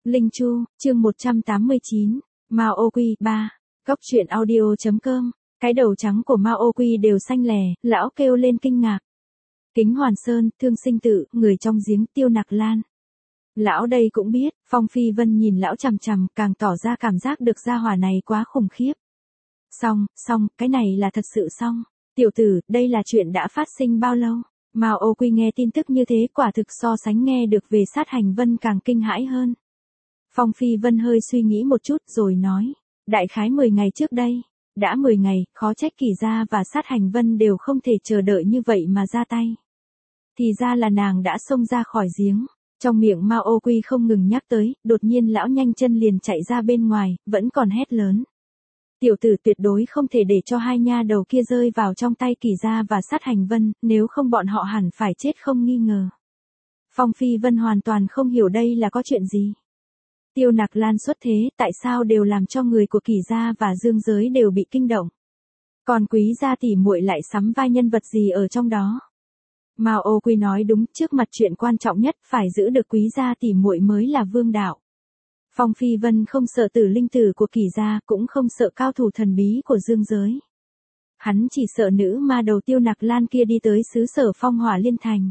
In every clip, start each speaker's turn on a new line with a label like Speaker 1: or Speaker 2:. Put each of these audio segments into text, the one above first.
Speaker 1: Linh Chu, chương 189, Mao Ô Quy 3, Góc truyện audio.com, cái đầu trắng của Mao Ô Quy đều xanh lè, lão kêu lên kinh ngạc. Kính Hoàn Sơn, Thương Sinh Tự, người trong giếng Tiêu Nặc Lan. Lão đây cũng biết, Phong Phi Vân nhìn lão chằm chằm, càng tỏ ra cảm giác được gia hỏa này quá khủng khiếp. Xong, cái này là thật sự xong. Tiểu tử, đây là chuyện đã phát sinh bao lâu? Mao Ô Quy nghe tin tức như thế quả thực so sánh nghe được về Sát Hành Vân càng kinh hãi hơn. Phong Phi Vân hơi suy nghĩ một chút rồi nói, đại khái 10 ngày trước đây. Đã 10 ngày, khó trách Kỳ Gia và Sát Hành Vân đều không thể chờ đợi như vậy mà ra tay. Thì ra là nàng đã xông ra khỏi giếng. Trong miệng Mao Ô Quy không ngừng nhắc tới, đột nhiên lão nhanh chân liền chạy ra bên ngoài, vẫn còn hét lớn. Tiểu tử tuyệt đối không thể để cho hai nha đầu kia rơi vào trong tay Kỳ Gia và Sát Hành Vân, nếu không bọn họ hẳn phải chết không nghi ngờ. Phong Phi Vân hoàn toàn không hiểu đây là có chuyện gì. Tiêu Nặc Lan xuất thế, tại sao đều làm cho người của Kỳ Gia và Dương Giới đều bị kinh động. Còn Quý gia tỷ muội lại sắm vai nhân vật gì ở trong đó? Mao Ô Quy nói đúng, trước mặt chuyện quan trọng nhất phải giữ được Quý gia tỷ muội mới là vương đạo. Phong Phi Vân không sợ tử linh tử của Kỳ Gia, cũng không sợ cao thủ thần bí của Dương Giới. Hắn chỉ sợ nữ ma đầu Tiêu Nặc Lan kia đi tới xứ sở Phong Hỏa Liên Thành.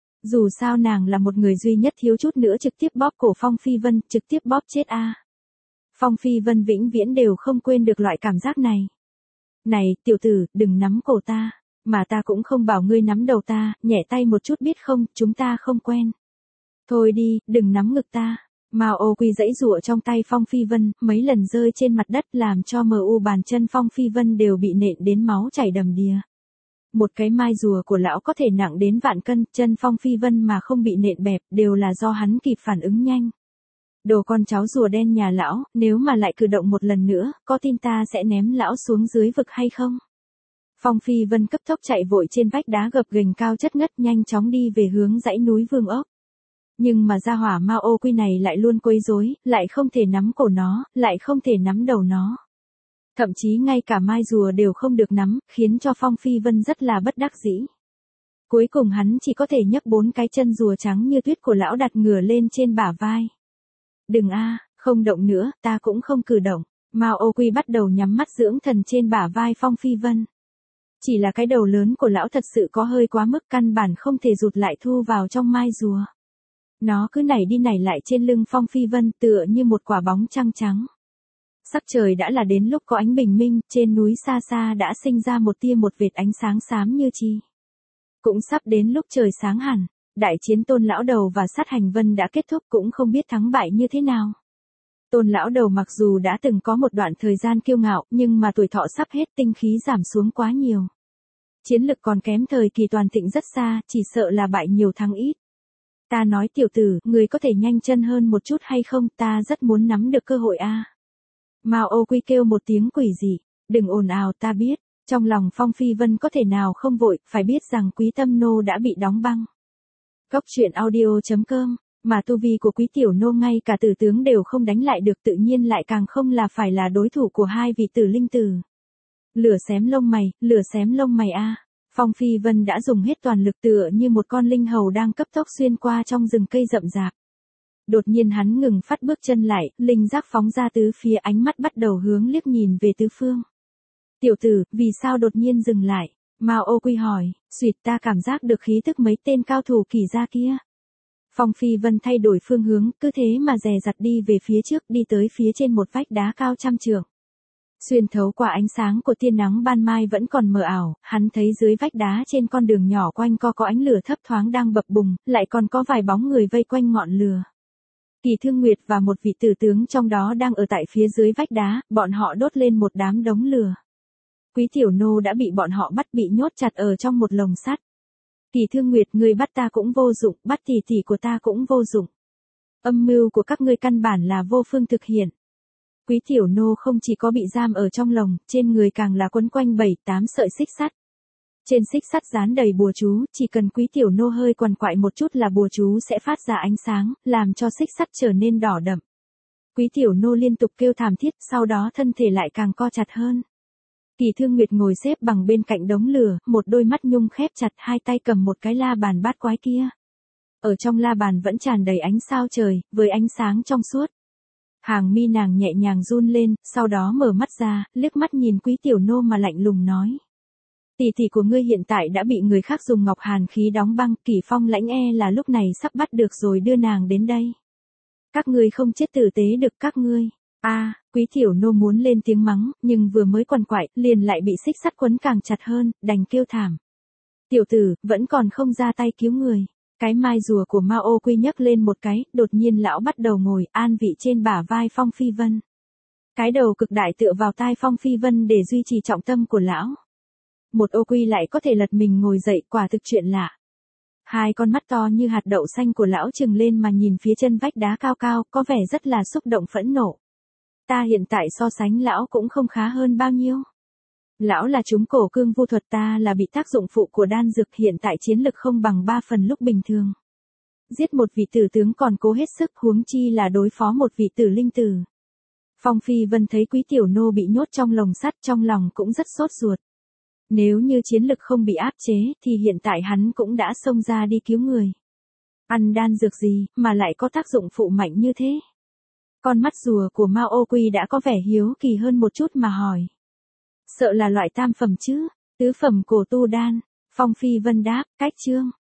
Speaker 1: Dù sao nàng là một người duy nhất thiếu chút nữa trực tiếp bóp cổ Phong Phi Vân, trực tiếp bóp chết a. Phong Phi Vân vĩnh viễn đều không quên được loại cảm giác này. Này, tiểu tử, đừng nắm cổ ta, mà ta cũng không bảo ngươi nắm đầu ta, nhẹ tay một chút biết không, chúng ta không quen. Thôi đi, đừng nắm ngực ta. Mao Ô Quy giãy giụa trong tay Phong Phi Vân, mấy lần rơi trên mặt đất làm cho mu bàn chân Phong Phi Vân đều bị nện đến máu chảy đầm đìa. Một cái mai rùa của lão có thể nặng đến vạn cân, chân Phong Phi Vân mà không bị nện bẹp đều là do hắn kịp phản ứng nhanh. Đồ con cháu rùa đen nhà lão, nếu mà lại cử động một lần nữa, có tin ta sẽ ném lão xuống dưới vực hay không? Phong Phi Vân cấp tốc chạy vội trên vách đá gập ghềnh cao chất ngất nhanh chóng đi về hướng dãy núi Vương Ốc. Nhưng mà gia hỏa Mao Ô Quy này lại luôn quấy rối, lại không thể nắm cổ nó, lại không thể nắm đầu nó. Thậm chí ngay cả mai rùa đều không được nắm, khiến cho Phong Phi Vân rất là bất đắc dĩ. Cuối cùng hắn chỉ có thể nhấc 4 cái chân rùa trắng như tuyết của lão đặt ngửa lên trên bả vai. Đừng a, không động nữa, ta cũng không cử động. Mao Ô Quy bắt đầu nhắm mắt dưỡng thần trên bả vai Phong Phi Vân. Chỉ là cái đầu lớn của lão thật sự có hơi quá mức, căn bản không thể rụt lại thu vào trong mai rùa. Nó cứ nảy đi nảy lại trên lưng Phong Phi Vân tựa như một quả bóng trăng trắng. Sắc trời đã là đến lúc có ánh bình minh, trên núi xa xa đã sinh ra một vệt ánh sáng xám như chi. Cũng sắp đến lúc trời sáng hẳn, đại chiến Tôn lão đầu và Sát Hành Vân đã kết thúc, cũng không biết thắng bại như thế nào. Tôn lão đầu mặc dù đã từng có một đoạn thời gian kiêu ngạo, nhưng mà tuổi thọ sắp hết, tinh khí giảm xuống quá nhiều. Chiến lực còn kém thời kỳ toàn thịnh rất xa, chỉ sợ là bại nhiều thắng ít. Ta nói tiểu tử, người có thể nhanh chân hơn một chút hay không, ta rất muốn nắm được cơ hội a. Mao Ô Quy kêu một tiếng quỷ dị, đừng ồn ào, ta biết. Trong lòng Phong Phi Vân có thể nào không vội, phải biết rằng Quý Tâm Nô đã bị đóng băng. Góc truyện audio.com, mà tu vi của Quý Tiểu Nô ngay cả tử tướng đều không đánh lại được, tự nhiên lại càng không là phải là đối thủ của hai vị tử linh tử. Lửa xém lông mày a. Phong Phi Vân đã dùng hết toàn lực tựa như một con linh hầu đang cấp tốc xuyên qua trong rừng cây rậm rạp. Đột nhiên hắn ngừng phát bước chân lại, linh giác phóng ra tứ phía, ánh mắt bắt đầu hướng liếc nhìn về tứ phương. Tiểu tử, vì sao đột nhiên dừng lại? Mao Ô Quy hỏi, xuyệt, ta cảm giác được khí tức mấy tên cao thủ Kỳ gia kia. Phong Phi Vân thay đổi phương hướng, cứ thế mà dè dặt đi về phía trước, đi tới phía trên một vách đá cao trăm trượng. Xuyên thấu qua ánh sáng của tia nắng ban mai vẫn còn mờ ảo, hắn thấy dưới vách đá trên con đường nhỏ quanh co ánh lửa thấp thoáng đang bập bùng, lại còn có vài bóng người vây quanh ngọn lửa. Kỳ Thương Nguyệt và một vị tử tướng trong đó đang ở tại phía dưới vách đá, bọn họ đốt lên một đám đống lửa. Quý Tiểu Nô đã bị bọn họ bắt, bị nhốt chặt ở trong một lồng sắt. Kỳ Thương Nguyệt, người bắt ta cũng vô dụng, bắt tỷ tỷ của ta cũng vô dụng. Âm mưu của các ngươi căn bản là vô phương thực hiện. Quý Tiểu Nô không chỉ có bị giam ở trong lồng, trên người càng là quấn quanh 7-8 sợi xích sắt. Trên xích sắt dán đầy bùa chú, chỉ cần Quý Tiểu Nô hơi quằn quại một chút là bùa chú sẽ phát ra ánh sáng, làm cho xích sắt trở nên đỏ đậm. Quý Tiểu Nô liên tục kêu thảm thiết, sau đó thân thể lại càng co chặt hơn. Kỳ Thương Nguyệt ngồi xếp bằng bên cạnh đống lửa, một đôi mắt nhung khép chặt, hai tay cầm một cái la bàn bát quái kia. Ở trong la bàn vẫn tràn đầy ánh sao trời, với ánh sáng trong suốt. Hàng mi nàng nhẹ nhàng run lên, sau đó mở mắt ra, liếc mắt nhìn Quý Tiểu Nô mà lạnh lùng nói. Tỷ tỷ của ngươi hiện tại đã bị người khác dùng ngọc hàn khí đóng băng, Kỷ Phong lãnh e là lúc này sắp bắt được rồi đưa nàng đến đây. Các ngươi không chết tử tế được các ngươi. Quý Tiểu Nô muốn lên tiếng mắng, nhưng vừa mới quằn quại, liền lại bị xích sắt quấn càng chặt hơn, đành kêu thảm. Tiểu tử, vẫn còn không ra tay cứu người. Cái mai rùa của Mao Quy nhấc lên một cái, đột nhiên lão bắt đầu ngồi an vị trên bả vai Phong Phi Vân. Cái đầu cực đại tựa vào tai Phong Phi Vân để duy trì trọng tâm của lão. Một ô quy lại có thể lật mình ngồi dậy, quả thực chuyện lạ. Hai con mắt to như hạt đậu xanh của lão trừng lên mà nhìn phía chân vách đá cao cao, có vẻ rất là xúc động phẫn nộ. Ta hiện tại so sánh lão cũng không khá hơn bao nhiêu. Lão là trúng cổ cương vu thuật, ta là bị tác dụng phụ của đan dược, hiện tại chiến lực không bằng 3 phần lúc bình thường. Giết một vị tử tướng còn cố hết sức, huống chi là đối phó một vị tử linh tử. Phong Phi Vân thấy Quý Tiểu Nô bị nhốt trong lồng sắt, trong lòng cũng rất sốt ruột. Nếu như chiến lực không bị áp chế, thì hiện tại hắn cũng đã xông ra đi cứu người. Ăn đan dược gì, mà lại có tác dụng phụ mạnh như thế? Con mắt rùa của Mao Quy đã có vẻ hiếu kỳ hơn một chút mà hỏi. Sợ là loại tam phẩm chứ, tứ phẩm cổ tu đan. Phong Phi Vân đáp, cách chương.